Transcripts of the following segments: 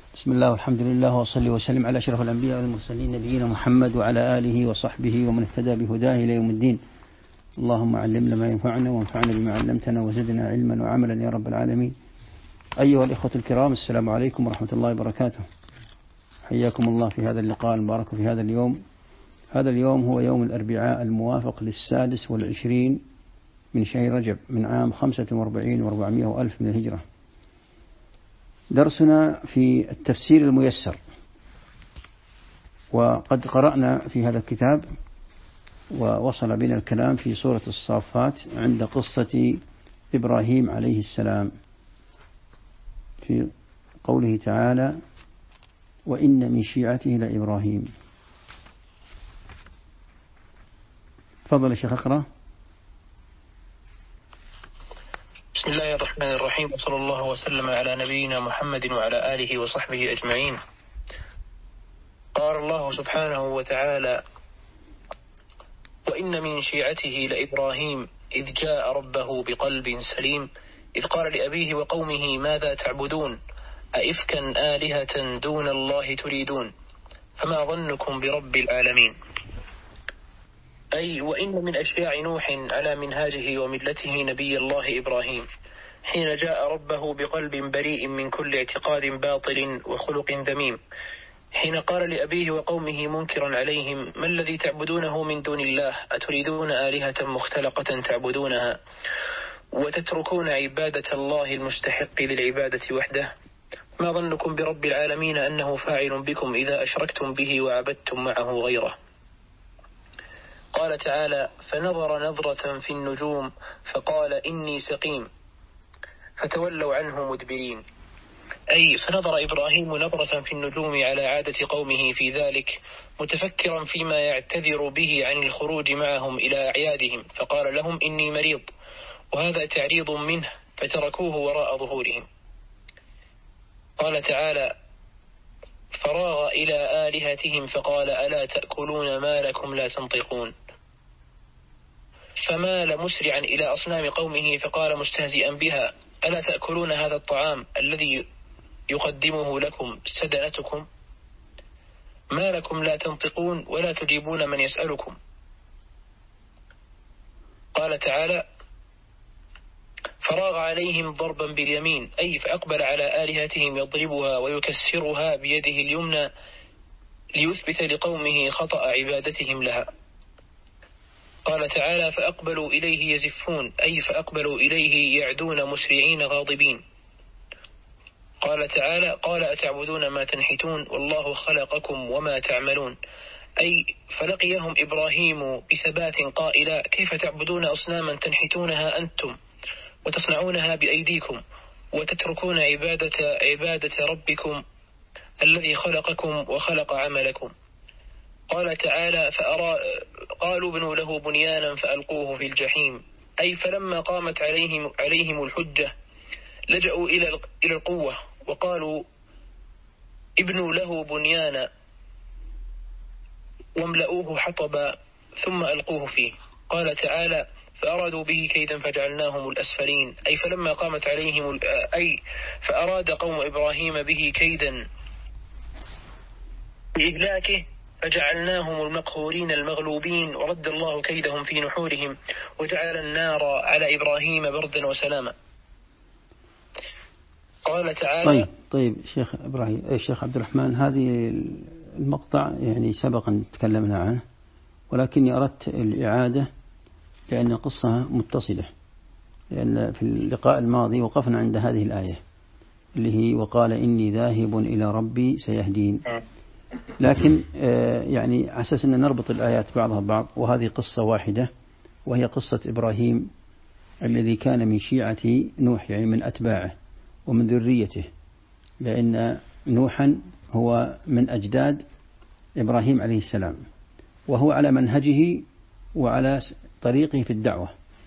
بسم الله والحمد لله وصلي وسلم على أشرف الأنبياء والمرسلين نبينا محمد وعلى آله وصحبه ومن اهتدى بهداه إلى يوم الدين. اللهم علمنا ما ينفعنا وانفعنا بما علمتنا وزدنا علما وعملا يا رب العالمين. أيها الإخوة الكرام، السلام عليكم ورحمة الله وبركاته. حياكم الله في هذا اللقاء المبارك في هذا اليوم. هذا اليوم هو يوم الأربعاء الموافق 26 من شهر رجب من عام 45 و400 وألف من الهجرة. درسنا في التفسير الميسر، وقد قرأنا في هذا الكتاب ووصل بنا الكلام في سورة الصافات عند قصة إبراهيم عليه السلام في قوله تعالى: وإن من شيعته لإبراهيم. تفضل يا شيخ اقرأ. بسم الله الرحمن الرحيم، وصلى الله وسلم على نبينا محمد وعلى آله وصحبه أجمعين. قال الله سبحانه وتعالى: وإن من شيعته لإبراهيم إذ جاء ربه بقلب سليم إذ قال لأبيه وقومه ماذا تعبدون أئفكا آلهة دون الله تريدون فما ظنكم برب العالمين. أي وإن من أشياع نوح على منهاجه وملته نبي الله إبراهيم حين جاء ربه بقلب بريء من كل اعتقاد باطل وخلق ذميم، حين قال لأبيه وقومه منكرا عليهم: ما الذي تعبدونه من دون الله أتريدون آلهة مختلقة تعبدونها وتتركون عبادة الله المستحق للعبادة وحده؟ ما ظنكم برب العالمين أنه فاعل بكم إذا أشركتم به وعبدتم معه غيره. قال تعالى: فنظر نظرة في النجوم فقال إني سقيم فتولوا عنه مدبرين. أي فنظر إبراهيم نظرة في النجوم على عادة قومه في ذلك، متفكرا فيما يعتذر به عن الخروج معهم إلى أعيادهم، فقال لهم إني مريض، وهذا تعريض منه فتركوه وراء ظهورهم. قال تعالى: فراغ إلى آلهتهم فقال ألا تأكلون ما لكم لا تنطقون. فمال مسرعا إلى أصنام قومه فقال مستهزئا بها: ألا تأكلون هذا الطعام الذي يقدمه لكم سدنتكم؟ ما لكم لا تنطقون ولا تجيبون من يسألكم. قال تعالى: فراغ عليهم ضربا باليمين، أي فأقبل على آلهتهم يضربها ويكسرها بيده اليمنى ليثبت لقومه خطأ عبادتهم لها. قال تعالى: فأقبلوا إليه يزفون، أي فأقبلوا إليه يعدون مسرعين غاضبين. قال تعالى: قال أتعبدون ما تنحتون والله خلقكم وما تعملون. أي فلقيهم إبراهيم بثبات قائلا: كيف تعبدون أصناما تنحتونها أنتم وتصنعونها بأيديكم وتتركون عبادة ربكم الذي خلقكم وخلق عملكم. قال تعالى: قالوا ابنوا له بنيانا فألقوه في الجحيم. أي فلما قامت عليهم الحجة لجأوا إلى القوة وقالوا ابنوا له بنيانا واملؤوه حطبا ثم ألقوه فيه. قال تعالى: فأرادوا به كيدا فجعلناهم الأسفلين. أي فلما قامت عليهم فأراد قوم إبراهيم به كيدا بإهلاكه فجعلناهم المقهورين المغلوبين ورد الله كيدهم في نحورهم وجعل النار على إبراهيم بردا وسلاما. قال تعالى: طيب شيخ إبراهيم، الشيخ عبد الرحمن، هذه المقطع يعني سبقا تكلمنا عنه، ولكني أردت الإعادة لأن القصة متصلة، لأن في اللقاء الماضي وقفنا عند هذه الآية اللي هي وقال إني ذاهب إلى ربي سيهدين، لكن يعني على أساس أن نربط الآيات بعضها ببعض، وهذه قصة واحدة وهي قصة إبراهيم الذي كان من شيعة نوح، يعني من أتباعه ومن ذريته، لأن نوحا هو من أجداد إبراهيم عليه السلام، وهو على منهجه وعلى طريقه في الدعوة.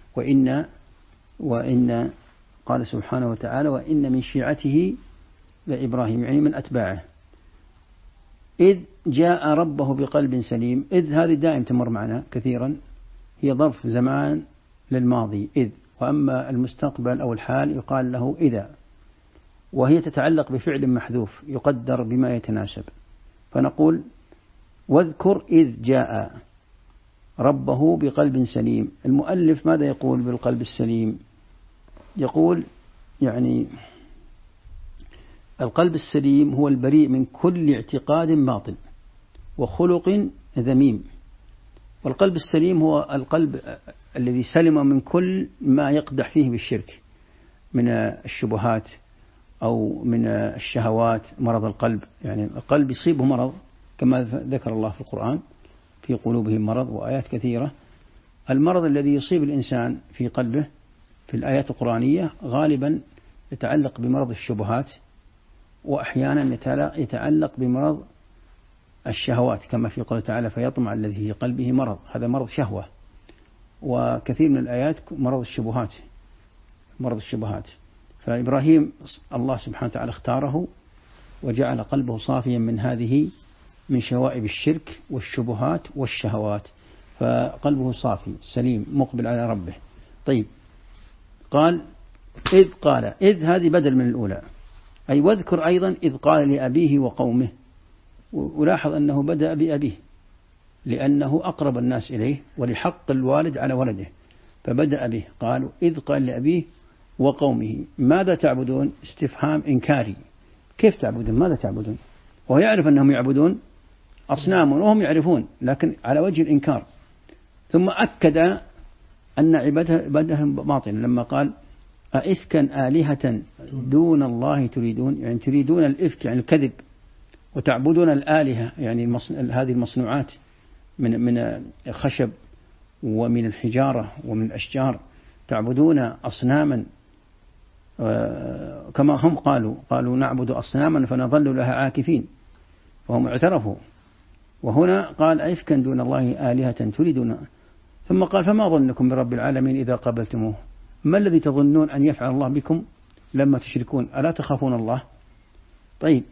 وإن قال سبحانه وتعالى: وإن من شيعته لإبراهيم، يعني من أتباعه. إذ جاء ربه بقلب سليم، إذ هذه دائم تمر معنا كثيرا، هي ظرف زمان للماضي إذ، وأما المستقبل أو الحال يقال له إذا. وهي تتعلق بفعل محذوف يقدر بما يتناسب. فنقول واذكر إذ جاء ربه بقلب سليم. المؤلف ماذا يقول بالقلب السليم؟ يقول يعني القلب السليم هو البريء من كل اعتقاد باطل وخلق ذميم. والقلب السليم هو القلب الذي سلم من كل ما يقدح فيه بالشرك من الشبهات أو من الشهوات، مرض القلب. يعني القلب يصيبه مرض كما ذكر الله في القرآن في قلوبهم مرض وآيات كثيرة. المرض الذي يصيب الإنسان في قلبه في الآيات القرآنية غالبا يتعلق بمرض الشبهات، وأحيانا يتعلق بمرض الشهوات كما في قوله تعالى فيطمع الذي في قلبه مرض، هذا مرض شهوة. وكثير من الآيات مرض الشبهات. فإبراهيم الله سبحانه وتعالى اختاره وجعل قلبه صافيا من شوائب الشرك والشبهات والشهوات، فقلبه صافي سليم مقبل على ربه. طيب قال إذ هذه بدل من الأولى، أي واذكر أيضا إذ قال لأبيه وقومه. ولاحظ أنه بدأ بأبيه لأنه أقرب الناس إليه ولحق الوالد على ولده، فبدأ به. قالوا إذ قال لأبيه وقومه ماذا تعبدون؟ استفهام إنكاري، كيف تعبدون؟ ماذا تعبدون؟ وهو يعرف أنهم يعبدون أصنام وهم يعرفون، لكن على وجه الإنكار. ثم أكد أن عبادتهم باطل لما قال أئفكا آلهة دون الله تريدون، يعني تريدون الإفك يعني الكذب، وتعبدون الآلهة يعني هذه المصنوعات من الخشب ومن الحجارة ومن الأشجار، تعبدون أصناما كما هم قالوا نعبد أصناما فنظل لها عاكفين، وهم اعترفوا. وهنا قال أئفكا دون الله آلهة تريدون، ثم قال فما ظنكم برب العالمين إذا قابلتموه، ما الذي تظنون أن يفعل الله بكم لما تشركون؟ ألا تخافون الله؟ طيب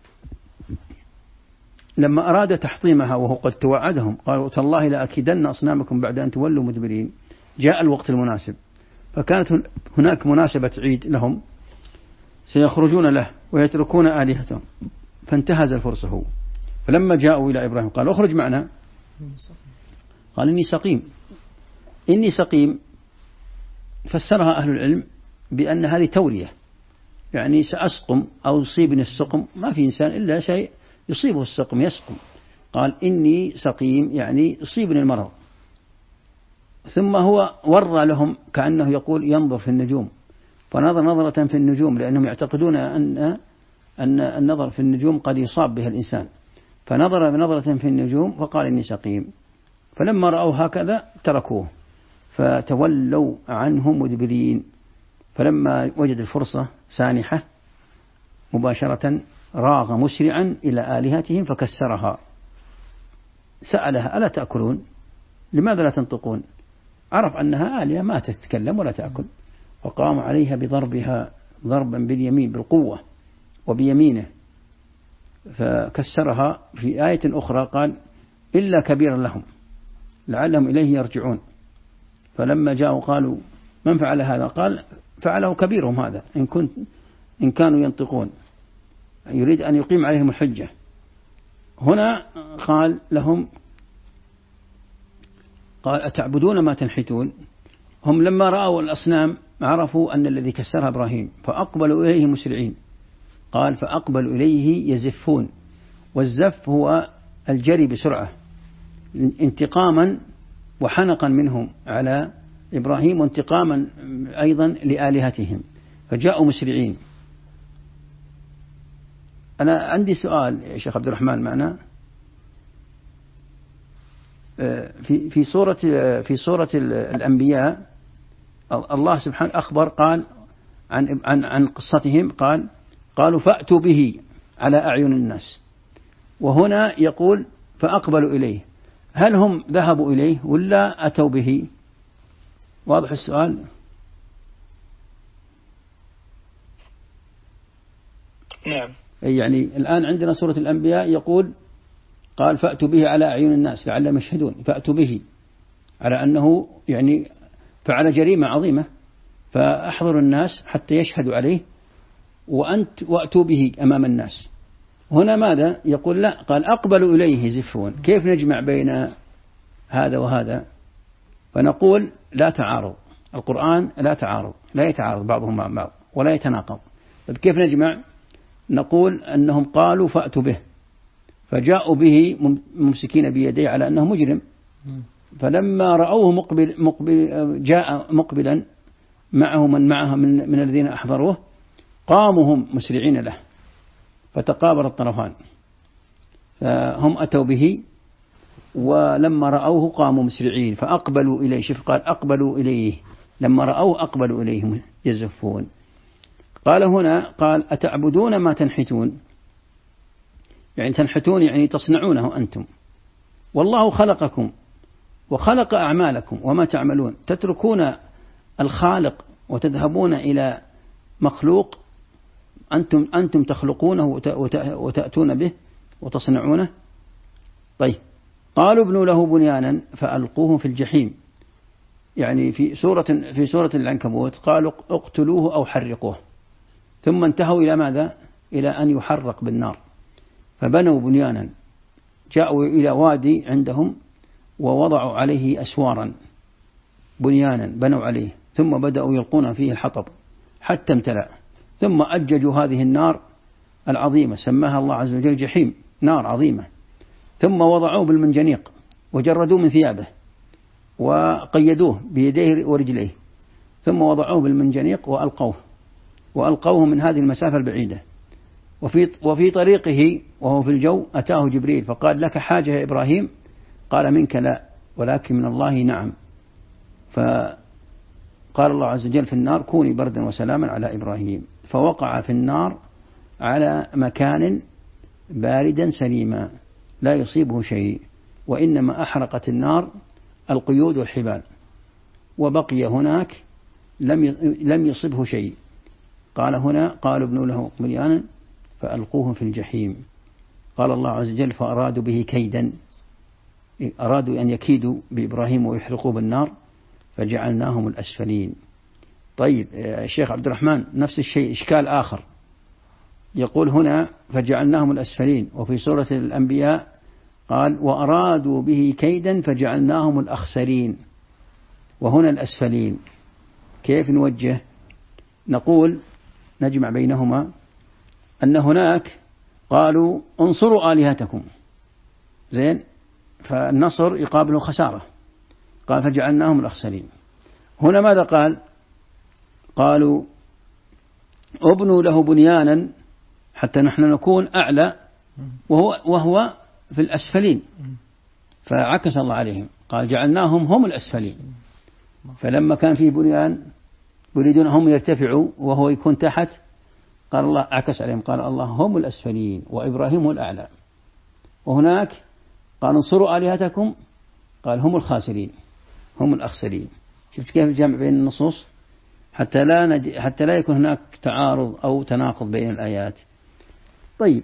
لما أراد تحطيمها وهو قد توعدهم قالوا تالله لأكيدن أصنامكم بعد أن تولوا مدبرين، جاء الوقت المناسب، فكانت هناك مناسبة عيد لهم سيخرجون له ويتركون آلهتهم، فانتهز الفرصة هو. فلما جاءوا إلى إبراهيم قال اخرج معنا، قال إني سقيم. فسرها أهل العلم بأن هذه تورية، يعني سأسقم أو يصيبني السقم، ما في إنسان إلا شيء يصيبه السقم يسقم. قال إني سقيم يعني يصيبني المرض. ثم هو ورى لهم كأنه يقول ينظر في النجوم، فنظر نظرة في النجوم لأنهم يعتقدون أن النظر في النجوم قد يصاب بها الإنسان، فنظر بنظرة في النجوم فقال إني سقيم. فلما رأوا هكذا تركوه فتولوا عنه مدبرين. فلما وجد الفرصة سانحة مباشرة راغ مسرعا إلى آلهتهم فكسرها. سألها ألا تأكلون؟ لماذا لا تنطقون؟ عرف أنها آلهة ما تتكلم ولا تأكل، وقام عليها بضربها ضربا باليمين بالقوة وبيمينه فكسرها. في آية أخرى قال إلا كبيرا لهم لعلهم إليه يرجعون. فلما جاءوا قالوا من فعل هذا؟ قال فعله كبيرهم هذا إن كانوا ينطقون، يريد أن يقيم عليهم الحجة. هنا قال لهم قال أتعبدون ما تنحتون؟ هم لما رأوا الأصنام عرفوا أن الذي كسرها إبراهيم فأقبلوا إليه مسرعين. قال فأقبلوا إليه يزفون، والزف هو الجري بسرعة انتقاما وحنقا منهم على إبراهيم وانتقاما أيضا لآلهتهم، فجاءوا مسرعين. أنا عندي سؤال يا شيخ عبد الرحمن معنا. في سورة الأنبياء الله سبحانه أخبر قال عن قصتهم قالوا فأتوا به على أعين الناس، وهنا يقول فأقبلوا إليه. هل هم ذهبوا إليه ولا أتوا به؟ واضح السؤال؟ نعم. يعني الآن عندنا سورة الأنبياء يقول قال فأتوا به على أعين الناس لعلهم يشهدون، فأتوا به على أنه يعني فعل جريمة عظيمة، فأحضروا الناس حتى يشهدوا عليه وأتوا به أمام الناس. هنا ماذا يقول؟ لا، قال أقبلوا إليه زفون. كيف نجمع بين هذا وهذا؟ فنقول لا تعارض، القرآن لا تعارض، لا يتعارض بعضهم مع بعض ولا يتناقض. كيف نجمع؟ نقول أنهم قالوا فأتوا به، فجاءوا به ممسكين بيديه على أنه مجرم، فلما رأوه جاء مقبلا معه من معه من الذين أحضروه، قاموا هم مسرعين له، فتقابل الطرفان، فهم أتوا به ولما رأوه قاموا مسرعين فأقبلوا إليه. شوف قال أقبلوا إليه، لما رأوه أقبلوا إليه يزفون. قال هنا قال أتعبدون ما تنحتون، يعني تنحتون يعني تصنعونه أنتم، والله خلقكم وخلق أعمالكم وما تعملون. تتركون الخالق وتذهبون إلى مخلوق أنتم تخلقونه وتأتون به وتصنعونه. طيب قالوا ابنوا له بنيانا فألقوه في الجحيم، يعني في سورة العنكبوت قالوا اقتلوه أو حرقوه، ثم انتهوا إلى ماذا؟ إلى أن يحرق بالنار. فبنوا بنيانا، جاءوا إلى وادي عندهم ووضعوا عليه أسوارا، بنيانا بنوا عليه، ثم بدأوا يلقون فيه الحطب حتى امتلأ، ثم أججوا هذه النار العظيمة سماها الله عز وجل جحيم، نار عظيمة، ثم وضعوه بالمنجنيق وجردوه من ثيابه وقيدوه بيديه ورجليه، ثم وضعوه بالمنجنيق وألقوه من هذه المسافة البعيدة. وفي طريقه وهو في الجو أتاه جبريل فقال لك حاجة يا إبراهيم؟ قال منك لا، ولكن من الله نعم. فقال الله عز وجل في النار كوني بردا وسلاما على إبراهيم، فوقع في النار على مكان باردا سليما لا يصيبه شيء، وإنما أحرقت النار القيود والحبال، وبقي هناك لم يصبه شيء. قال هنا قالوا ابنوا له بنيانا فألقوه في الجحيم. قال الله عز وجل فأرادوا به كيدا، أرادوا أن يكيدوا بإبراهيم ويحرقوه بالنار فجعلناهم الأسفلين. طيب الشيخ عبد الرحمن نفس الشيء إشكال آخر، يقول هنا فجعلناهم الأسفلين، وفي سورة الأنبياء قال وأرادوا به كيدا فجعلناهم الأخسرين، وهنا الأسفلين. كيف نوجه؟ نقول نجمع بينهما أن هناك قالوا انصروا آلهتكم، زين، فالنصر يقابله خسارة، قال فجعلناهم الأخسرين. هنا ماذا قال؟ قالوا ابنوا له بنيانا حتى نحن نكون أعلى وهو في الأسفلين، فعكس الله عليهم قال جعلناهم هم الأسفلين. فلما كان فيه بنيان يريدون هم يرتفعوا وهو يكون تحت، قال الله عكس عليهم قال الله هم الأسفلين وإبراهيم هو الأعلى. وهناك قال انصروا آلهتكم قال هم الخاسرين هم الأخسرين. شفت كيف الجمع بين النصوص حتى لا يكون هناك تعارض أو تناقض بين الآيات. طيب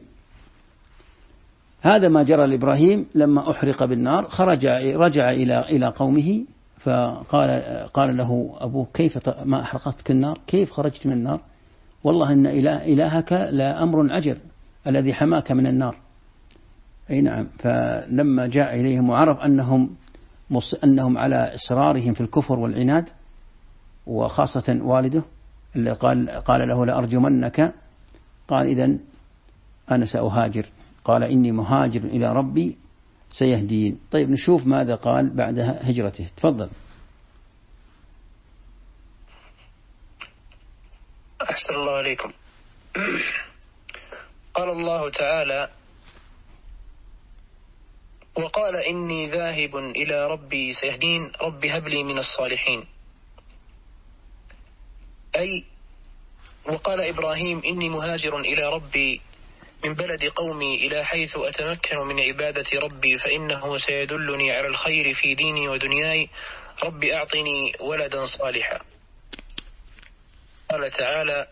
هذا ما جرى لإبراهيم لما أحرق بالنار، رجع إلى قومه فقال له أبوه كيف ما أحرقتك النار؟ كيف خرجت من النار؟ والله إن إلهك لا أمر عجر الذي حماك من النار. أي نعم. فلما جاء إليهم وعرف أنهم على إصرارهم في الكفر والعناد، وخاصة والده اللي قال له لأرجمنك، قال إذن أنا سأهاجر، قال إني مهاجر إلى ربي سيهدين. طيب نشوف ماذا قال بعد هجرته. تفضل. أحسن الله عليكم. قال الله تعالى وقال إني ذاهب إلى ربي سيهدين رب هب لي من الصالحين. أي وقال إبراهيم إني مهاجر إلى ربي من بلد قومي إلى حيث أتمكن من عبادة ربي فإنه سيدلني على الخير في ديني ودنياي رب أعطني ولدا صالحا. قال تعالى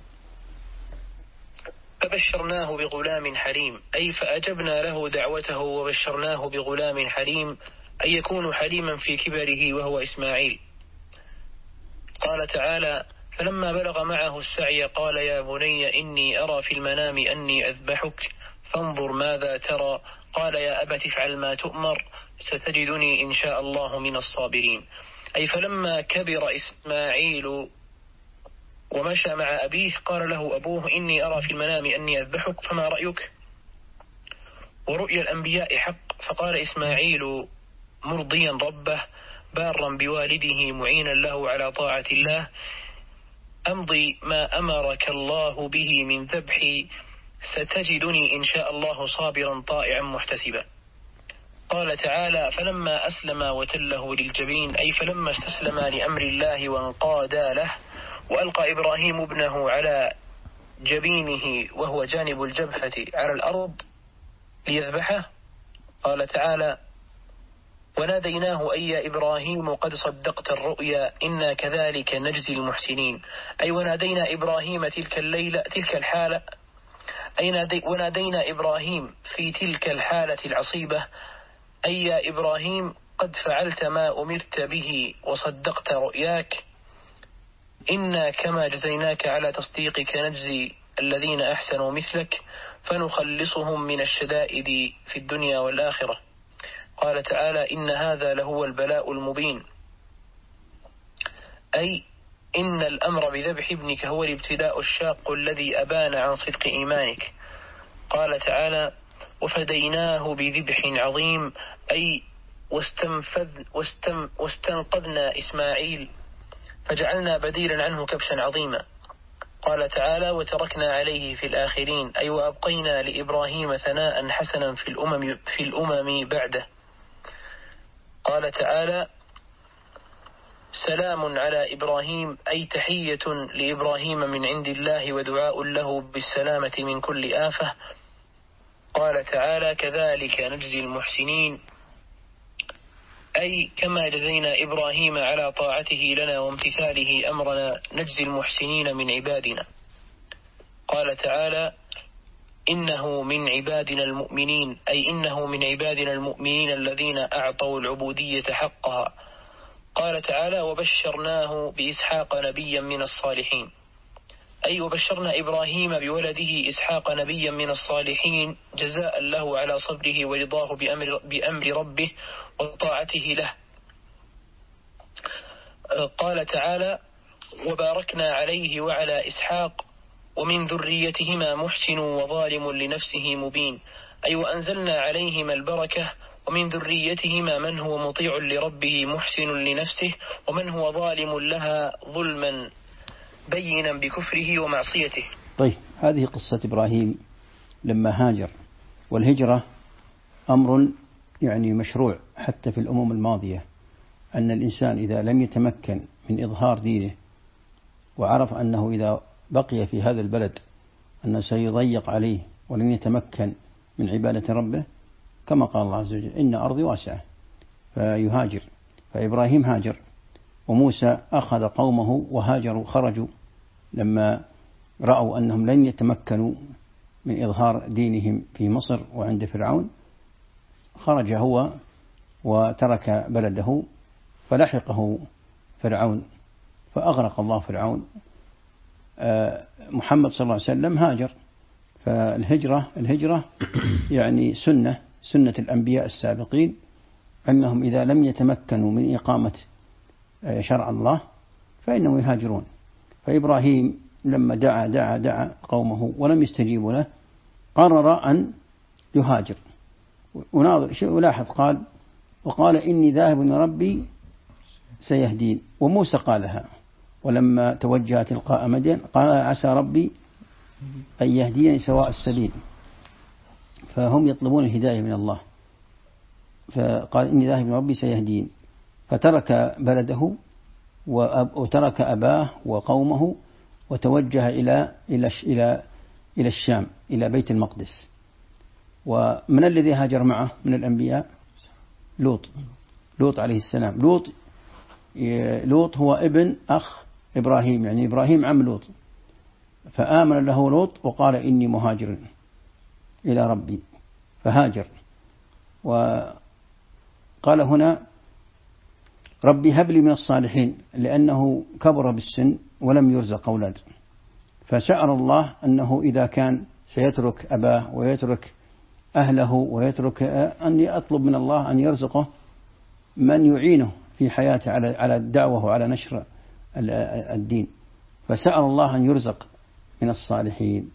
فبشرناه بغلام حليم، أي فأجبنا له دعوته وبشرناه بغلام حليم، أي يكون حليما في كبره وهو إسماعيل. قال تعالى فلما بلغ معه السعي قال يا بني إني أرى في المنام أني أذبحك فانظر ماذا ترى. قال يا أبت افعل ما تؤمر ستجدني إن شاء الله من الصابرين. أي فلما كبر إسماعيل ومشى مع أبيه قال له أبوه إني أرى في المنام أني أذبحك فما رأيك؟ ورؤيا الأنبياء حق. فقال إسماعيل مرضيا ربه بارا بوالده معينا له على طاعة الله أمضي ما أمرك الله به من ذبحي ستجدني إن شاء الله صابرا طائعا محتسبا. قال تعالى فلما أسلم وتله للجبين أي فلما استسلم لأمر الله وانقادا له وألقى إبراهيم ابنه على جبينه وهو جانب الجبهة على الأرض ليذبحه. قال تعالى وناديناه أي يا إبراهيم قد صدقت الرؤيا إنا كذلك نجزي المحسنين. أي ونادينا إبراهيم تلك الحالة ونادينا إبراهيم في تلك الحالة العصيبة أي يا إبراهيم قد فعلت ما أمرت به وصدقت رؤياك إنا كما جزيناك على تصديقك نجزي الذين أحسنوا مثلك فنخلصهم من الشدائد في الدنيا والآخرة. قال تعالى إن هذا لهو البلاء المبين أي إن الأمر بذبح ابنك هو الابتلاء الشاق الذي أبان عن صدق إيمانك. قال تعالى وفديناه بذبح عظيم أي واستنقذنا إسماعيل فجعلنا بديلا عنه كبشا عظيما. قال تعالى وتركنا عليه في الآخرين أي وأبقينا لإبراهيم ثناء حسنا في الأمم بعده. قال تعالى سلام على إبراهيم أي تحية لإبراهيم من عند الله ودعاء له بالسلامة من كل آفة. قال تعالى كذلك نجزي المحسنين أي كما جزينا إبراهيم على طاعته لنا وامتثاله أمرنا نجزي المحسنين من عبادنا. قال تعالى إنه من عبادنا المؤمنين أي إنه من عبادنا المؤمنين الذين أعطوا العبودية حقها. قال تعالى وبشرناه بإسحاق نبيا من الصالحين أي وبشرنا إبراهيم بولده إسحاق نبيا من الصالحين جزاء له على صبره ورضاه بأمر ربه وطاعته له. قال تعالى وباركنا عليه وعلى إسحاق ومن ذريتهما محسن وظالم لنفسه مبين أي وأنزلنا عليهما البركة ومن ذريتهما من هو مطيع لربه محسن لنفسه ومن هو ظالم لها ظلما بينا بكفره ومعصيته. طيب هذه قصة إبراهيم لما هاجر. والهجرة أمر يعني مشروع حتى في الأمم الماضية أن الإنسان إذا لم يتمكن من إظهار دينه وعرف أنه إذا بقي في هذا البلد أنه سيضيق عليه ولن يتمكن من عبادة ربه كما قال الله عز وجل إن أرضي واسعة فيهاجر. فإبراهيم هاجر وموسى أخذ قومه وهاجروا خرجوا لما رأوا أنهم لن يتمكنوا من إظهار دينهم في مصر وعند فرعون خرج هو وترك بلده فلحقه فرعون فأغرق الله فرعون. محمد صلى الله عليه وسلم هاجر. فالهجرة يعني سنة الأنبياء السابقين أنهم إذا لم يتمكنوا من إقامة شرع الله فإنهم يهاجرون. فإبراهيم لما دعا قومه ولم يستجيبوا له قرر أن يهاجر. وناظر شيء ولاحظ قال وقال إني ذاهب إلى ربي سيهدين. وموسى قالها ولما توجه تلقاء مدين قال عسى ربي أن يهديني سواء السبيل. فهم يطلبون الهداية من الله. فقال إني ذاهب إلى ربي سيهدين فترك بلده وترك أباه وقومه وتوجه إلى الشام إلى بيت المقدس. ومن الذي هاجر معه من الأنبياء؟ لوط عليه السلام. لوط هو ابن أخ إبراهيم يعني إبراهيم عم لوط. فآمن له لوط وقال إني مهاجر إلى ربي فهاجر. وقال هنا ربي هب لي من الصالحين لأنه كبر بالسن ولم يرزق أولاد، فسأل الله أنه إذا كان سيترك أباه ويترك أهله ويترك أن يطلب من الله أن يرزقه من يعينه في حياته على الدعوة وعلى نشر الدين، فسأل الله أن يرزق من الصالحين.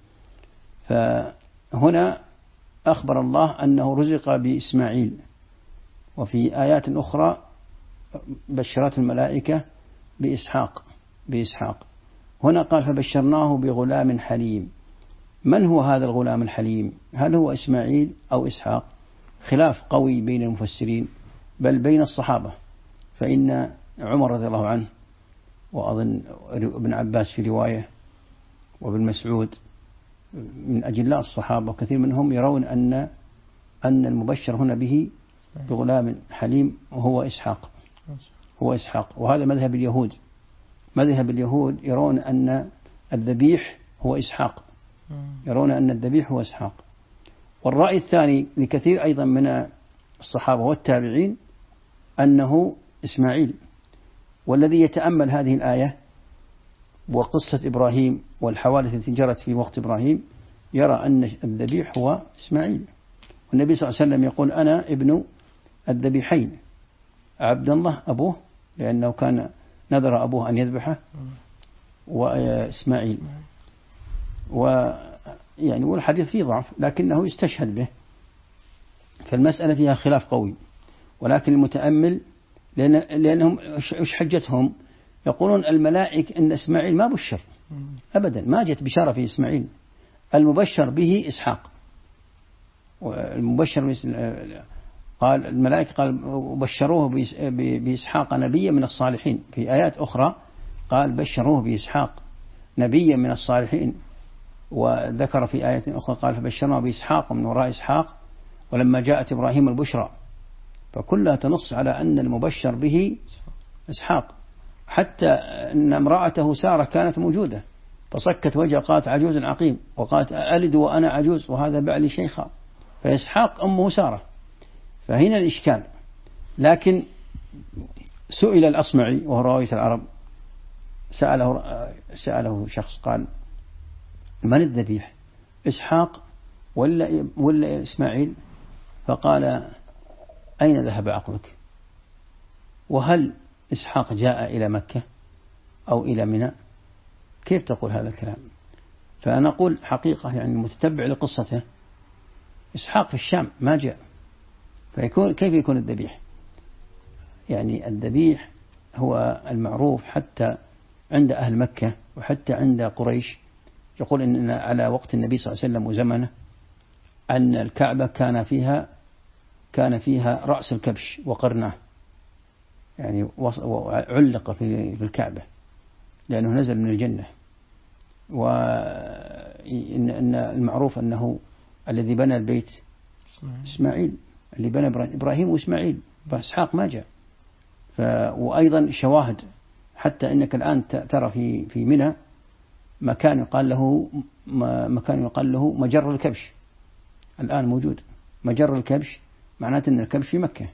فهنا أخبر الله أنه رزق بإسماعيل، وفي آيات أخرى بشرت الملائكة بإسحاق. هنا قال فبشرناه بغلام حليم. من هو هذا الغلام الحليم؟ هل هو إسماعيل أو إسحاق؟ خلاف قوي بين المفسرين بل بين الصحابة، فإن عمر رضي الله عنه وأظن ابن عباس في رواية وابن مسعود من أجلاء الصحابة وكثير منهم يرون أن المبشر هنا به بغلام حليم وهو إسحاق. وهذا مذهب اليهود يرون أن الذبيح هو إسحاق، والرأي الثاني لكثير أيضا من الصحابة والتابعين أنه إسماعيل. والذي يتأمل هذه الآية وقصة إبراهيم والحوادث التي جرت في وقت إبراهيم يرى أن الذبيح هو إسماعيل. والنبي صلى الله عليه وسلم يقول أنا ابن الذبيحين، عبد الله أبوه لأنه كان نذر أبوه أن يذبحه، وإسماعيل. ويعني والحديث فيه ضعف لكنه يستشهد به، فالمسألة فيها خلاف قوي. ولكن المتأمل لأنهم إيش حجتهم؟ يقولون الملائكة أن إسماعيل ما بشر أبدا، ما جت بشارة في إسماعيل، المبشر به إسحاق. والمبشر قال الملائكة قال بشروه بإسحاق نبيا من الصالحين. في آيات أخرى قال بشروه بإسحاق نبيا من الصالحين. وذكر في آية أخرى قال فبشرناه بإسحاق ومن وراء إسحاق ولما جاءت إبراهيم البشرى. فكلها تنص على أن المبشر به إسحاق، حتى أن امرأته سارة كانت موجودة فصكت وجه قالت عجوز عقيم، وقالت ألد وأنا عجوز وهذا بعلي شيخا، فإسحاق أمه سارة. فهنا الإشكال. لكن سئل الأصمعي وهو راوية العرب، سأله شخص قال من الذبيح إسحاق ولا إسماعيل؟ فقال أين ذهب عقلك؟ وهل إسحاق جاء إلى مكة أو إلى منى؟ كيف تقول هذا الكلام؟ فأنا أقول حقيقة يعني متتبع لقصته، إسحاق في الشام ما جاء، فيكون كيف يكون الذبيح؟ يعني الذبيح هو المعروف حتى عند أهل مكة وحتى عند قريش، يقول إن على وقت النبي صلى الله عليه وسلم وزمنه أن الكعبة كان فيها رأس الكبش وقرناه، يعني علق في الكعبة لأنه نزل من الجنة. وإن المعروف أنه الذي بنى البيت إسماعيل، اللي بنى إبراهيم وإسماعيل، فإسحاق ما جاء. وأيضا شواهد، حتى إنك الآن ترى في منى مكان يقال له مجر الكبش، الآن موجود مجر الكبش، معناته أن الكبش في مكة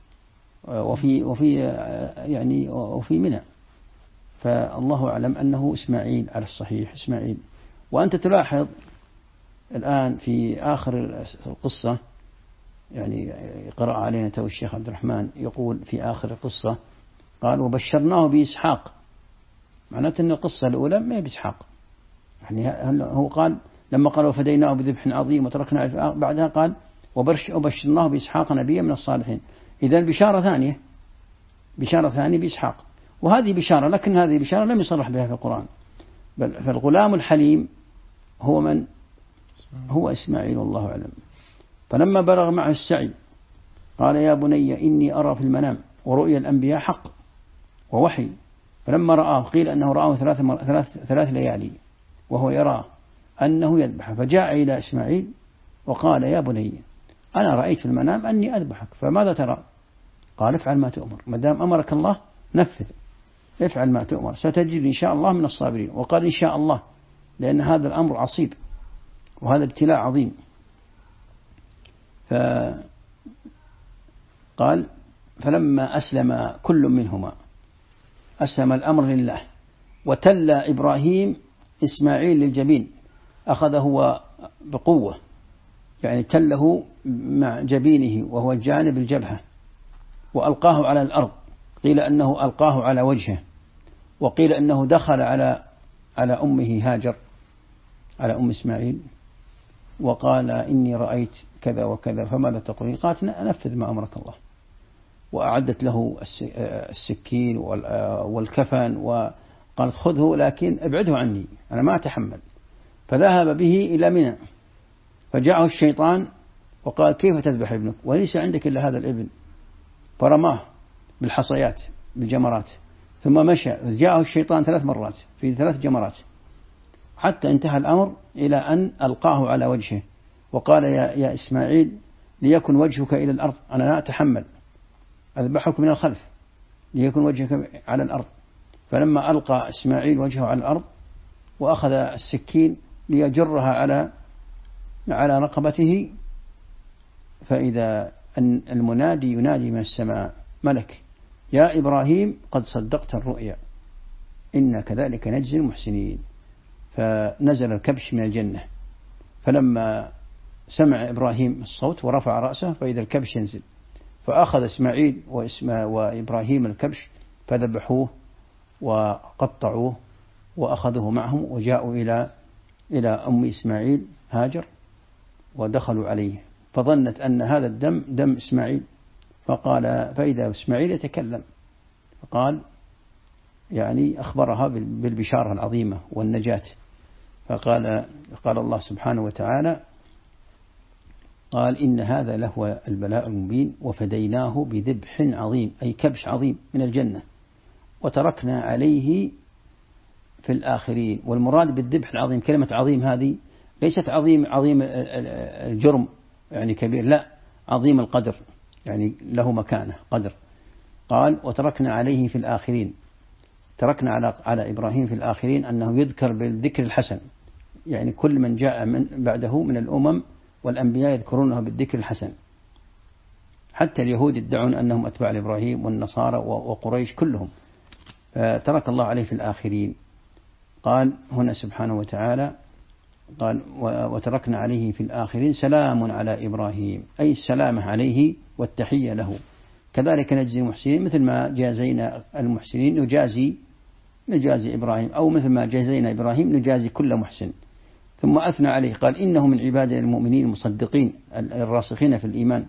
وفي منى. فالله أعلم أنه إسماعيل على الصحيح إسماعيل. وأنت تلاحظ الآن في آخر القصة، يعني قرأ علينا تو الشيخ عبد الرحمن يقول في آخر القصة قال وبشرناه بإسحاق، معناته أن القصة الأولى ما بإسحاق، يعني هو قال لما قال وفديناه بذبح عظيم وتركنا بعدها قال وبشرناه بإسحاق نبيا من الصالحين. إذا بشارة ثانية بإسحاق، وهذه بشارة، لكن هذه بشارة لم يصرح بها في القرآن. بل فالغلام الحليم هو من؟ هو إسماعيل والله أعلم. فلما بلغ معه السعي قال يا بني إني أرى في المنام ورؤيا الأنبياء حق ووحي. فلما رآه قيل أنه رآه 3 ليالي وهو يرى أنه يذبح، فجاء إلى إسماعيل وقال يا بني أنا رأيت في المنام أني أذبحك فماذا ترى؟ قال افعل ما تؤمر، ما دام أمرك الله نفذ، افعل ما تؤمر ستجد إن شاء الله من الصابرين. وقال إن شاء الله لأن هذا الأمر عصيب وهذا ابتلاء عظيم. فقال فلما أسلم كل منهما، أسلم الأمر لله وتل إبراهيم إسماعيل للجبين، أخذه بقوة، يعني تله مع جبينه وهو جانب الجبهة، وألقاه على الأرض. قيل أنه ألقاه على وجهه، وقيل أنه دخل على أمه هاجر، على أم إسماعيل، وقال إني رأيت كذا وكذا فماذا تقولين؟ قالت أنفذ ما أمرك الله، وأعدت له السكين والكفن، وقالت خذه لكن ابعده عني أنا ما أتحمل. فذهب به إلى منى، فجاءه الشيطان وقال كيف تذبح ابنك وليس عندك إلا هذا الابن، فرماه بالحصيات بالجمرات، ثم مشى. جاءه الشيطان 3 مرات في 3 جمرات، حتى انتهى الأمر إلى أن ألقاه على وجهه وقال يا إسماعيل ليكن وجهك إلى الأرض، أنا لا أتحمل أذبحك من الخلف، ليكن وجهك على الأرض. فلما ألقى إسماعيل وجهه على الأرض وأخذ السكين ليجرها على رقبته، فإذا أن المنادي ينادي من السماء ملك يا إبراهيم قد صدقت الرؤيا إنا كذلك نجزي المحسنين. فنزل الكبش من الجنة، فلما سمع إبراهيم الصوت ورفع رأسه فإذا الكبش ينزل، فأخذ إسماعيل وإبراهيم الكبش فذبحوه وقطعوه وأخذوه معهم، وجاءوا إلى أم إسماعيل هاجر ودخلوا عليه، فظنت أن هذا الدم دم إسماعيل، فقال فإذا إسماعيل يتكلم، فقال يعني أخبرها بالبشارة العظيمة والنجاة. فقال الله سبحانه وتعالى قال إن هذا لهو البلاء المبين وفديناه بذبح عظيم، أي كبش عظيم من الجنة، وتركنا عليه في الآخرين. والمراد بالذبح العظيم كلمة عظيم هذه ليست عظيم الجرم يعني كبير، لا، عظيم القدر يعني له مكانة قدر. قال وتركنا عليه في الآخرين، تركنا على إبراهيم في الآخرين أنه يذكر بالذكر الحسن، يعني كل من جاء من بعده من الأمم والأنبياء يذكرونه بالذكر الحسن، حتى اليهود يدعون أنهم أتباع إبراهيم والنصارى وقريش كلهم، فترك الله عليه في الآخرين. قال هنا سبحانه وتعالى قال وتركنا عليه في الآخرين سلام على إبراهيم، أي السلامة عليه والتحية له، كذلك نجزي المحسنين، مثل ما جازينا المحسنين نجازي إبراهيم، أو مثل ما جازينا إبراهيم نجازي كل محسن. ثم أثنى عليه قال إنه من عبادنا المؤمنين المصدقين الراسخين في الإيمان.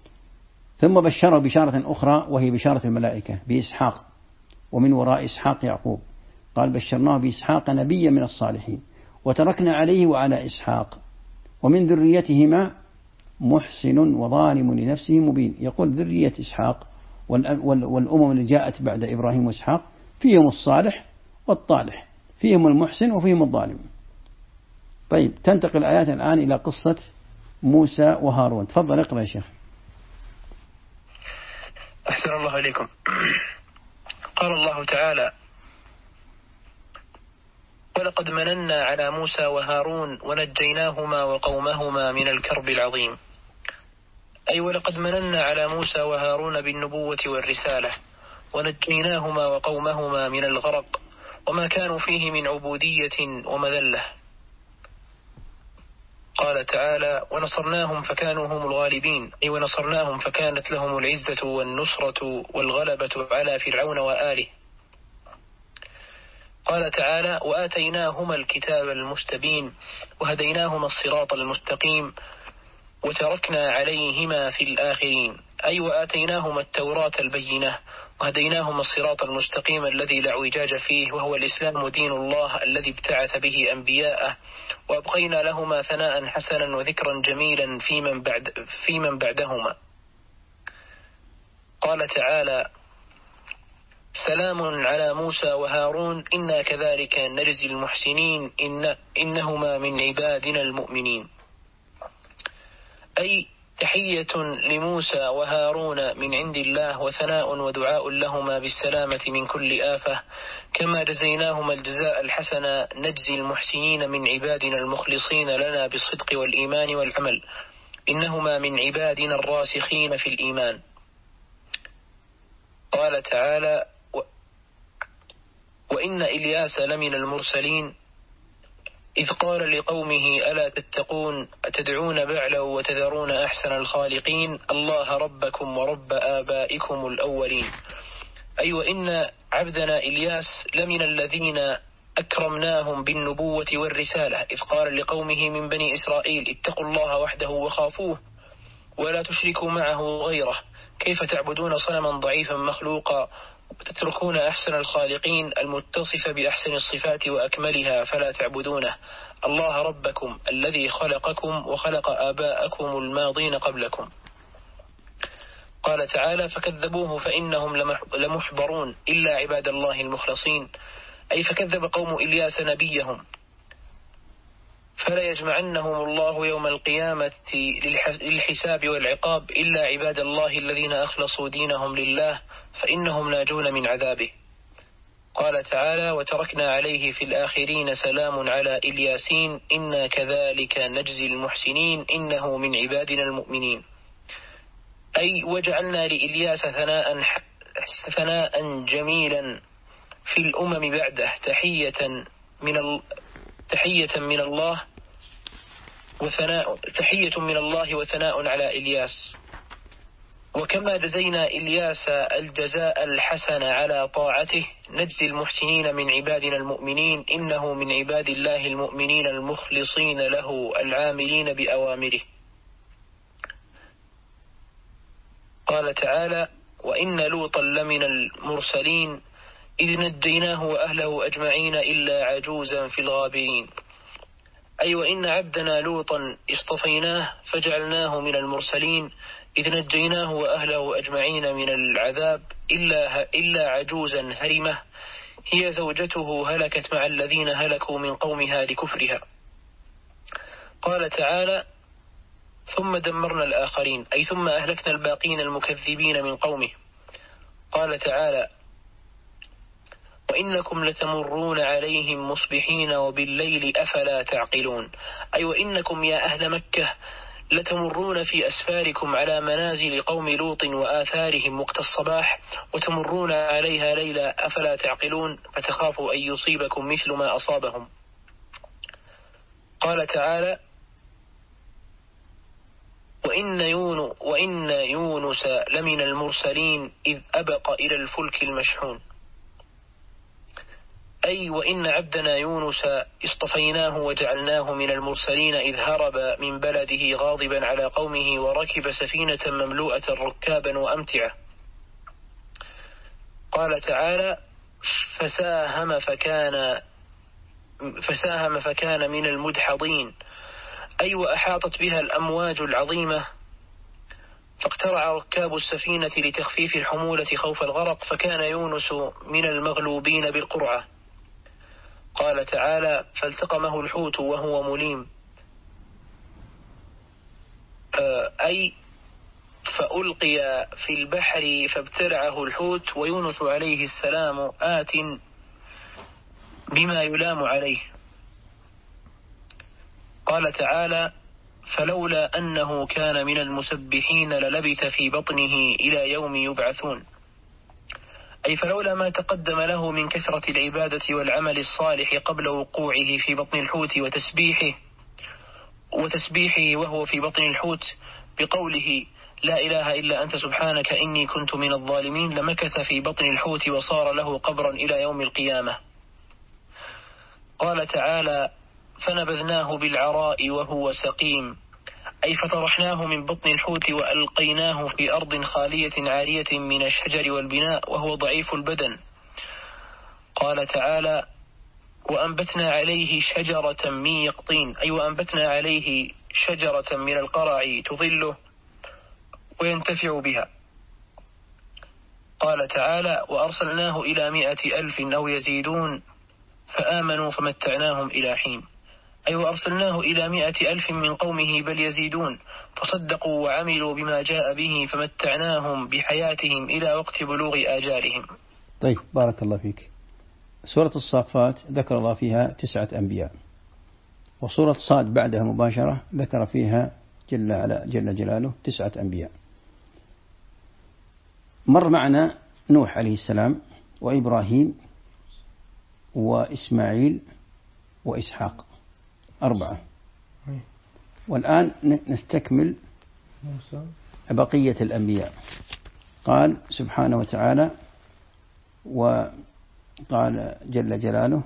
ثم بشره بشارة أخرى وهي بشارة الملائكة بإسحاق، ومن وراء إسحاق يعقوب، قال بشرناه بإسحاق نبيا من الصالحين، وتركنا عليه وعلى إسحاق ومن ذريتهما محسن وظالم لنفسه مبين. يقول ذرية إسحاق والأمم اللي جاءت بعد إبراهيم وإسحاق فيهم الصالح والطالح، فيهم المحسن وفيهم الظالم. طيب تنتقل الآيات الآن إلى قصة موسى وهارون. تفضل اقرأ يا شيخ. أحسن الله إليكم. قال الله تعالى ولقد مننا على موسى وهارون ونجيناهما وقومهما من الكرب العظيم، أي ولقد مننا على موسى وهارون بالنبوة والرسالة ونجيناهما وقومهما من الغرق وما كانوا فيه من عبودية ومذلة. قال تعالى ونصرناهم فكانوا هم الغالبين، أي ونصرناهم فكانت لهم العزة والنصرة والغلبة على فرعون وآله. قال تعالى وآتيناهما الكتاب المستبين وهديناهما الصراط المستقيم وتركنا عليهما في الآخرين، أي وآتيناهما التوراة البينة وهديناهما الصراط المستقيم الذي لا اعوجاج فيه، وهو الإسلام دين الله الذي ابتعث به أنبياءه، وأبقينا لهما ثناء حسنا وذكرا جميلا في من بعدهما. قال تعالى سلام على موسى وهارون إنا كذلك نجزي المحسنين إنهما من عبادنا المؤمنين، أي تحية لموسى وهارون من عند الله وثناء ودعاء لهما بالسلامة من كل آفة، كما جزيناهما الجزاء الحسن نجزي المحسنين من عبادنا المخلصين لنا بالصدق والإيمان والعمل، إنهما من عبادنا الراسخين في الإيمان. قال تعالى وإن إلياس لمن المرسلين إذ قال لقومه ألا تتقون أتدعون بعلا وتذرون أحسن الخالقين الله ربكم ورب آبائكم الأولين. أي وإن عبدنا إلياس لمن الذين أكرمناهم بالنبوة والرسالة إذ قال لقومه من بني إسرائيل اتقوا الله وحده وخافوه ولا تشركوا معه غيره كيف تعبدون صنما ضعيفا مخلوقا وتتركون أحسن الخالقين المتصف بأحسن الصفات وأكملها فلا تعبدونه الله ربكم الذي خلقكم وخلق آباءكم الماضين قبلكم. قال تعالى فكذبوه فإنهم لمحضرون إلا عباد الله المخلصين. أي فكذب قوم إلياس نبيهم فلا يجمعنهم الله يوم القيامة للحساب والعقاب إلا عباد الله الذين أخلصوا دينهم لله فإنهم ناجون من عذابه. قال تعالى وتركنا عليه في الآخرين سلام على إلياسين إنا كذلك نجزي المحسنين إنه من عبادنا المؤمنين. أي وجعلنا لإلياس ثناء جميلا في الأمم بعده تحية من الله وثناء على إلياس. وكما جزينا إلياس الجزاء الحسن على طاعته نجزي المحسنين من عبادنا المؤمنين إنه من عباد الله المؤمنين المخلصين له العاملين بأوامره. قال تعالى وإن لوطا لمن المرسلين إذ نجيناه وأهله أجمعين إلا عجوزا في الغابرين. أي وإن عبدنا لوطا اصطفيناه فجعلناه من المرسلين إذ نجيناه وأهله أجمعين من العذاب إلا عجوزا هرمة هي زوجته هلكت مع الذين هلكوا من قومها لكفرها. قال تعالى ثم دمرنا الآخرين أي ثم أهلكنا الباقين المكذبين من قومه. قال تعالى وإنكم لتمرون عليهم مصبحين وبالليل أفلا تعقلون. أي وإنكم يا أهل مكة لتمرون في أسفاركم على منازل قوم لوط وآثارهم وقت الصباح وتمرون عليها ليلا أفلا تعقلون فتخافوا أن يصيبكم مثل ما أصابهم. قال تعالى وإن يونس لمن المرسلين إذ أبق إلى الفلك المشحون. أي وإن عبدنا يونس اصطفيناه وجعلناه من المرسلين إذ هرب من بلده غاضبا على قومه وركب سفينة مملوءة ركابا وأمتعة. قال تعالى فساهم فكان من المدحضين. أي وأحاطت بها الأمواج العظيمة فاقترع ركاب السفينة لتخفيف الحمولة خوف الغرق فكان يونس من المغلوبين بالقرعة. قال تعالى فالتقمه الحوت وهو مليم. أي فألقي في البحر فابتلعه الحوت ويونس عليه السلام آت بما يلام عليه. قال تعالى فلولا أنه كان من المسبحين للبث في بطنه إلى يوم يبعثون. أي فلولا ما تقدم له من كثرة العبادة والعمل الصالح قبل وقوعه في بطن الحوت وتسبيحه وهو في بطن الحوت بقوله لا إله إلا أنت سبحانك إني كنت من الظالمين لمكث في بطن الحوت وصار له قبرا إلى يوم القيامة. قال تعالى فنبذناه بالعراء وهو سقيم. أي فطرحناه من بطن الحوت وألقيناه في أرض خالية عارية من الشجر والبناء وهو ضعيف البدن. قال تعالى وأنبتنا عليه شجرة من يقطين. أي وأنبتنا عليه شجرة من القرع تظله وينتفع بها. قال تعالى وأرسلناه إلى 100,000 أو يزيدون فآمنوا فمتعناهم إلى حين. أي وأرسلناه إلى 100,000 من قومه بل يزيدون فصدقوا وعملوا بما جاء به فمتعناهم بحياتهم إلى وقت بلوغ آجالهم. طيب بارك الله فيك. سورة الصافات ذكر الله فيها 9 أنبياء، وسورة صاد بعدها مباشرة ذكر فيها جل جلاله 9 أنبياء. مر معنا نوح عليه السلام وإبراهيم وإسماعيل وإسحاق 4. والآن نستكمل بقية الأنبياء. قال سبحانه وتعالى وقال جل جلاله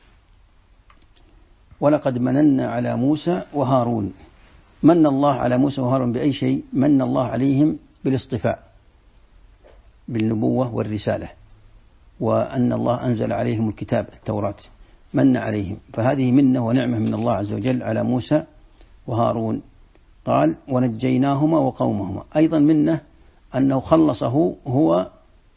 ولقد مننا على موسى وهارون. من الله على موسى وهارون بأي شيء؟ من الله عليهم بالاصطفاء بالنبوة والرسالة، وأن الله أنزل عليهم الكتاب التوراة، من عليهم، فهذه منة ونعمة من الله عز وجل على موسى وهارون. قال ونجيناهما وقومهما، أيضا منه أنه خلصه هو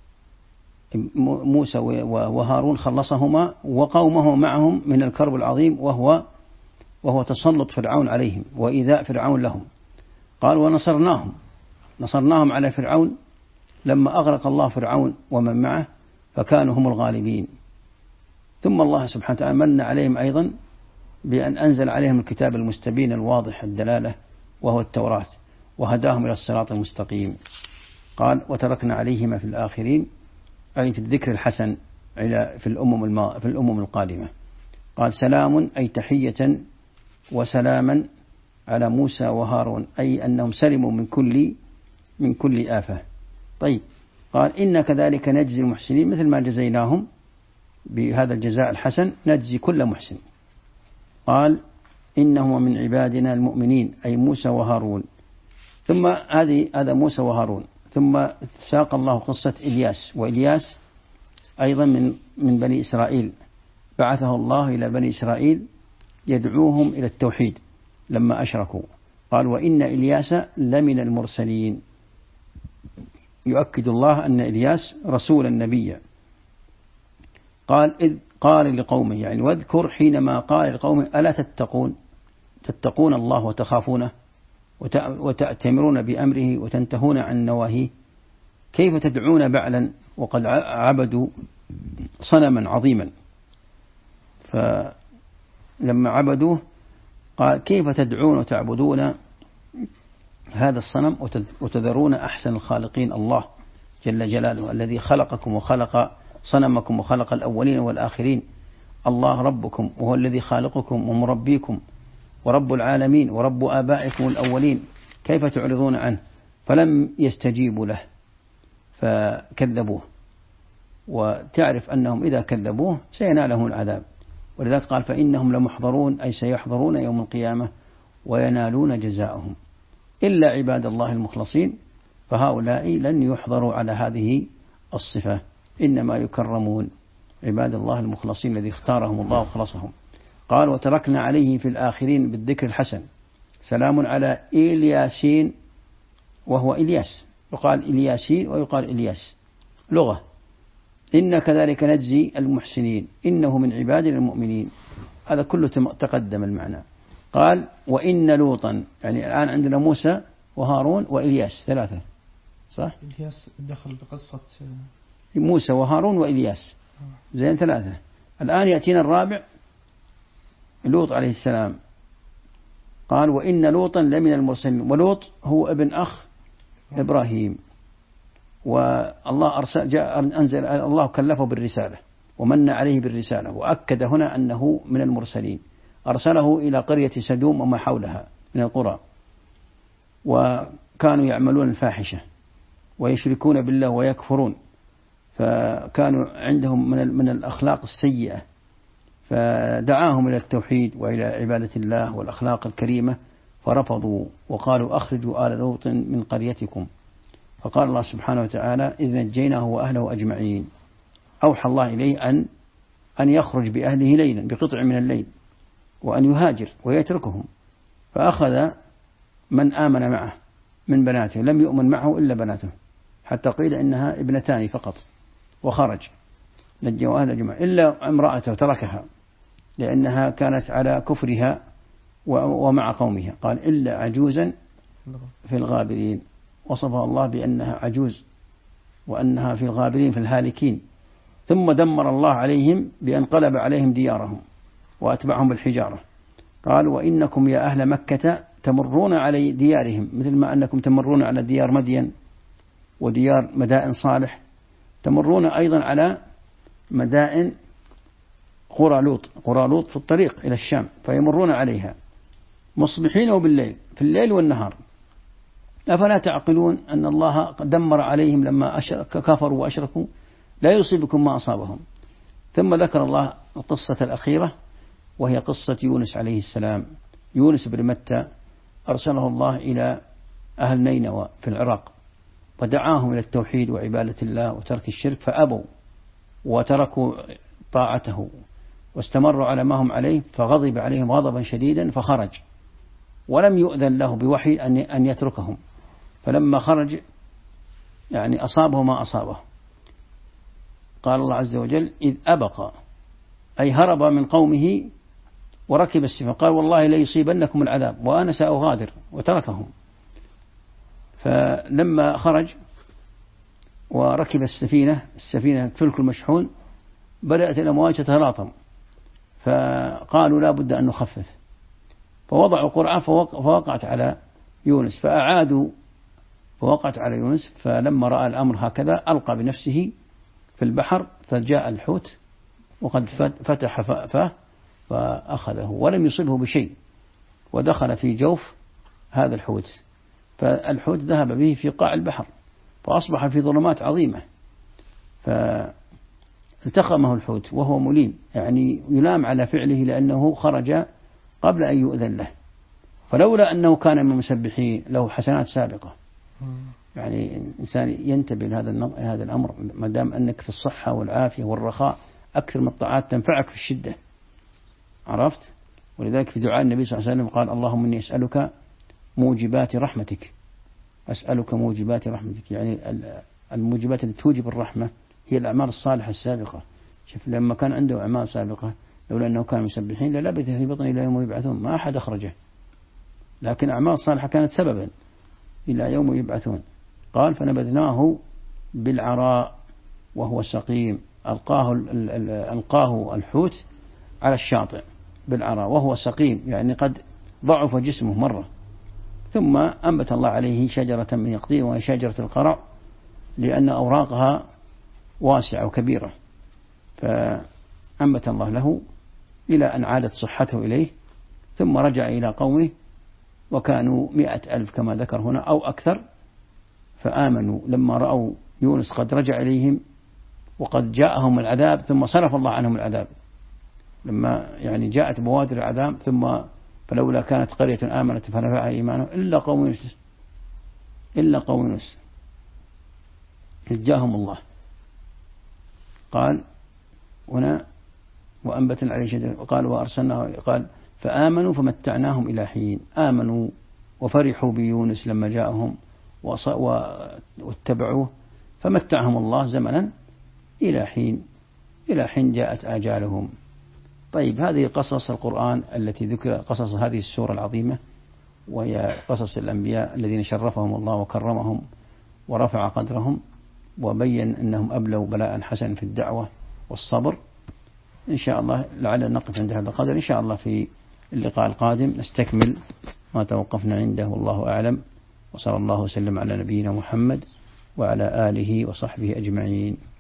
موسى وهارون، خلصهما وقومه معهم من الكرب العظيم وهو تسلط فرعون عليهم وإيذاء فرعون لهم. قال ونصرناهم على فرعون لما أغرق الله فرعون ومن معه فكانوا هم الغالبين. ثم الله سبحانه وتعالى من عليهم أيضا بأن أنزل عليهم الكتاب المستبين الواضح الدلالة وهو التوراة، وهداهم إلى الصراط المستقيم. قال وتركنا عليهما في الآخرين، أي في الذكر الحسن في الأمم القادمة. قال سلام أي تحية وسلاما على موسى وهارون، أي أنهم سلموا من كل آفة. طيب قال إن كذلك نجزي المحسنين، مثل ما جزيناهم بهذا الجزاء الحسن نجزي كل محسن. قال إنهما من عبادنا المؤمنين، أي موسى وهارون. ثم هذا موسى وهارون. ثم ساق الله قصة إلياس، وإلياس أيضا من بني إسرائيل، بعثه الله إلى بني إسرائيل يدعوهم إلى التوحيد لما أشركوا. قال وإن إلياس لمن المرسلين، يؤكد الله أن إلياس رسول النبي. قال إذ قال لقومه، يعني واذكر حينما قال لقومه ألا تتقون الله وتخافونه وتأتمرون بأمره وتنتهون عن نواهيه، كيف تدعون بعلا وقد عبدوا صنما عظيما. فلما عبدوه قال كيف تدعون وتعبدون هذا الصنم وتذرون أحسن الخالقين الله جل جلاله، الذي خلقكم وخلق صنمكم وخلق الأولين والآخرين. الله ربكم وهو الذي خالقكم ومربيكم ورب العالمين ورب آبائكم الأولين، كيف تعرضون عنه؟ فلم يستجيبوا له فكذبوه، وتعرف أنهم إذا كذبوه سينالهم العذاب. ولذلك قال فإنهم لمحضرون، أي سيحضرون يوم القيامة وينالون جزاءهم، إلا عباد الله المخلصين فهؤلاء لن يحضروا على هذه الصفة، إنما يكرمون عباد الله المخلصين الذي اختارهم الله وخلصهم. قال وتركنا عليه في الآخرين بالذكر الحسن، سلام على إلياسين، وهو إلياس، يقال إلياسين ويقال إلياس لغة. إن كذلك نجزي المحسنين إنه من عبادنا المؤمنين، هذا كله تقدم المعنى. قال وإن لوطا، يعني الآن عندنا موسى وهارون وإلياس 3 صح؟ إلياس دخل بقصة موسى وهارون وإلياس زين 3. الآن يأتينا الرابع لوط عليه السلام. قال وإن لوطا لمن المرسلين، ولوط هو ابن أخ إبراهيم، والله أنزل الله كلفه بالرسالة ومن عليه بالرسالة، وأكد هنا أنه من المرسلين، أرسله إلى قرية سدوم وما حولها من القرى، وكانوا يعملون الفاحشة ويشركون بالله ويكفرون، فكانوا عندهم من الأخلاق السيئة، فدعاهم إلى التوحيد وإلى عبادة الله والأخلاق الكريمة، فرفضوا وقالوا أخرجوا آل لوط من قريتكم. فقال الله سبحانه وتعالى إذ نجيناه وأهله أجمعين، أوحى الله إليه أن يخرج بأهله ليلا بقطع من الليل، وأن يهاجر ويتركهم، فأخذ من آمن معه من بناته، لم يؤمن معه إلا بناته، حتى قيل إنها 2 فقط، وخرج نجوا أهل أجمعين إلا امرأته تركها لأنها كانت على كفرها ومع قومها. قال إلا عجوزا في الغابرين، وصفها الله بأنها عجوز وأنها في الغابرين في الهالكين. ثم دمر الله عليهم بأن قلب عليهم ديارهم وأتبعهم بالحجارة. قال وإنكم يا أهل مكة تمرون على ديارهم مثل ما أنكم تمرون على ديار مدين وديار مدائن صالح، تمرون أيضا على مدائن قرى لوط في الطريق إلى الشام، فيمرون عليها مصبحين وبالليل، في الليل والنهار. أفلا تعقلون أن الله دمر عليهم لما كفروا وأشركوا، لا يصيبكم ما أصابهم. ثم ذكر الله القصة الأخيرة وهي قصة يونس عليه السلام. يونس بن متى أرسله الله إلى أهل نينوى في العراق، ودعاهم إلى التوحيد وعبادة الله وترك الشرك، فأبوا وتركوا طاعته واستمروا على ما هم عليه، فغضب عليهم غضبا شديدا فخرج، ولم يؤذن له بوحي أن يتركهم. فلما خرج يعني أصابه ما أصابه. قال الله عز وجل: إذ أبق، أي هرب من قومه وركب السفينة، قال: والله ليصيبنكم العذاب وأنا سأغادر، وتركهم. فلما خرج وركب السفينة فلك المشحون، بدأت الأمواج تتلاطم، فقالوا لا بد أن نخفف، فوضعوا قرعة فوقعت على يونس، فأعادوا فوقعت على يونس. فلما رأى الأمر هكذا ألقى بنفسه في البحر، فجاء الحوت وقد فتح فاه فأخذه ولم يصبه بشيء، ودخل في جوف هذا الحوت، فالحوت ذهب به في قاع البحر، فأصبح في ظلمات عظيمة. فالتقمه الحوت وهو مليم، يعني يلام على فعله لأنه خرج قبل أن يؤذن له، فلولا أنه كان من المسبحين له حسنات سابقة. يعني إنسان ينتبه لهذا الأمر، ما دام أنك في الصحة والعافية والرخاء أكثر من الطاعات تنفعك في الشدة، عرفت؟ ولذلك في دعاء النبي صلى الله عليه وسلم قال: اللهم إني أسألك موجبات رحمتك، أسألك موجبات رحمتك، يعني الموجبات التي توجب الرحمة هي الأعمال الصالحة السابقة. شوف لما كان عنده أعمال سابقة لولا أنه كان مسبحين للبث في بطنه إلى يوم يبعثون، ما أحد أخرجه، لكن أعمال صالحة كانت سببا إلى يوم يبعثون. قال: فنبذناه بالعراء وهو سقيم، ألقاه الحوت على الشاطئ بالعراء وهو سقيم، يعني قد ضعف جسمه مرة. ثم أنبت الله عليه شجرة من يقطين، وهي شجرة القرع، لأن أوراقها واسعة وكبيرة، فأنبت الله له إلى أن عادت صحته إليه، ثم رجع إلى قومه وكانوا 100,000 كما ذكر هنا أو أكثر، فآمنوا لما رأوا يونس قد رجع إليهم وقد جاءهم العذاب، ثم صرف الله عنهم العذاب لما يعني جاءت بوادر العذاب. ثم فلولا كانت قرية آمنت فنفعها إيمانه إلا قوم يونس نجاهم الله. قال هنا: وأنبتنا عليه شجرة، وقال: وأرسلناه، قال: فآمنوا فمتعناهم إلى حين. آمنوا وفرحوا بيونس لما جاءهم واتبعوه، فمتعهم الله زمنا إلى حين جاءت آجالهم. طيب، هذه قصص القرآن التي ذكر، قصص هذه السورة العظيمة، وهي قصص الأنبياء الذين شرفهم الله وكرمهم ورفع قدرهم، وبين أنهم أبلوا بلاء حسن في الدعوة والصبر. إن شاء الله لعل نقف عند هذا القدر، إن شاء الله في اللقاء القادم نستكمل ما توقفنا عنده، والله أعلم، وصلى الله وسلم على نبينا محمد وعلى آله وصحبه أجمعين.